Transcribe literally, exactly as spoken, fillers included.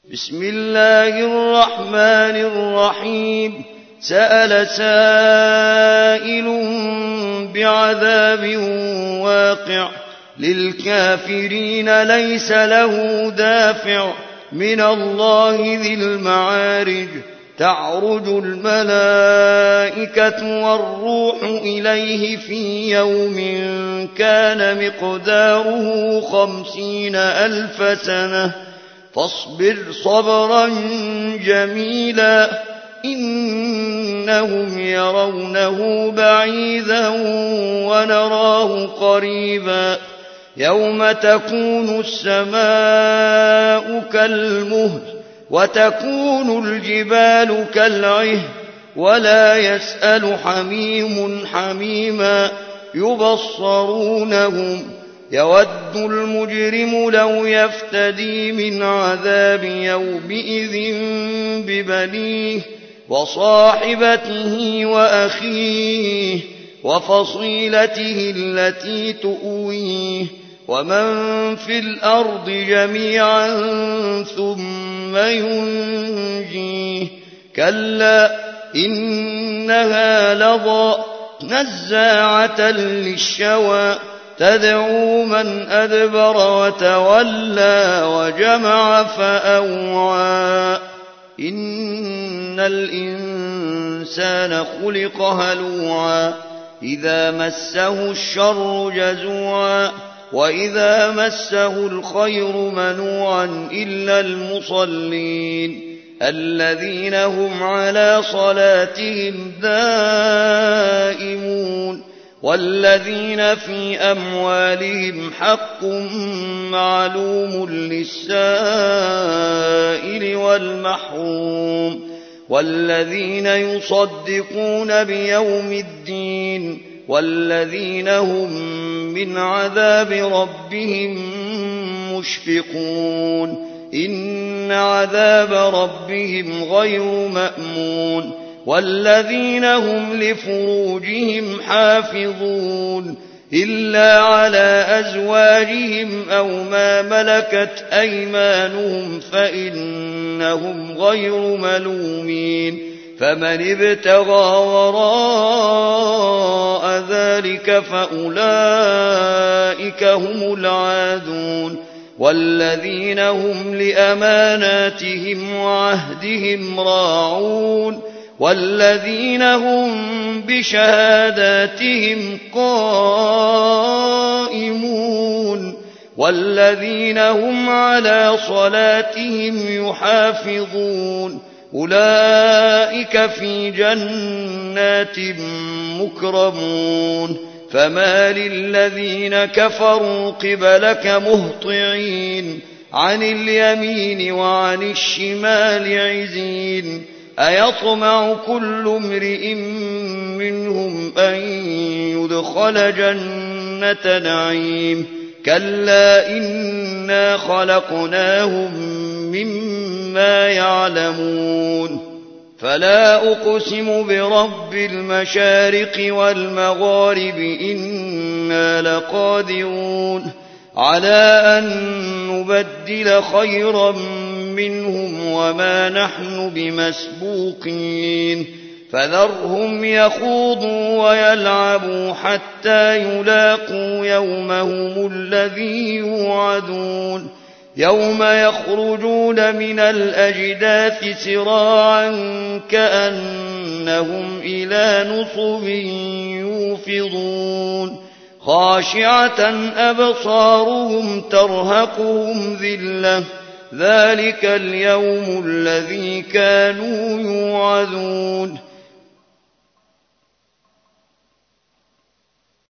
بسم الله الرحمن الرحيم سأل سائل بعذاب واقع للكافرين ليس له دافع من الله ذي المعارج تعرج الملائكة والروح إليه في يوم كان مقداره خمسين ألف سنة فاصبر صبرا جميلا إنهم يرونه بعيدا ونراه قريبا يوم تكون السماء كالمهل وتكون الجبال كالعهن ولا يسأل حميم حميما يبصرونهم يود المجرم لو يفتدي من عذاب يومئذ ببنيه وصاحبته وأخيه وفصيلته التي تؤويه ومن في الأرض جميعا ثم ينجيه كلا إنها لظى نزاعة للشوى تدعو من أدبر وتولى وجمع فأوعى إن الإنسان خلق هلوعا إذا مسه الشر جزوعا وإذا مسه الخير منوعا إلا المصلين الذين هم على صلاتهم دائمون والذين في أموالهم حق معلوم للسائل والمحروم والذين يصدقون بيوم الدين والذين هم من عذاب ربهم مشفقون إن عذاب ربهم غير مأمون والذين هم لفروجهم حافظون إلا على أزواجهم أو ما ملكت أيمانهم فإنهم غير ملومين فمن ابتغى وراء ذلك فأولئك هم العادون والذين هم لأماناتهم وعهدهم راعون والذين هم بشهاداتهم قائمون والذين هم على صلاتهم يحافظون أولئك في جنات مكرمون فما للذين كفروا قبلك مهطعين عن اليمين وعن الشمال عزين أيطمع كل امرئ منهم أن يدخل جنة نعيم كلا إنا خلقناهم مما يعلمون فلا أقسم برب المشارق والمغارب إنا لقادرون على أن نبدل خيرا منهم وما نحن بمسبوقين فذرهم يخوضوا ويلعبوا حتى يلاقوا يومهم الذي يوعدون يوم يخرجون من الأجداث سراعا كأنهم إلى نصب يوفضون خاشعة أبصارهم ترهقهم ذلة ذلك اليوم الذي كانوا يوعدون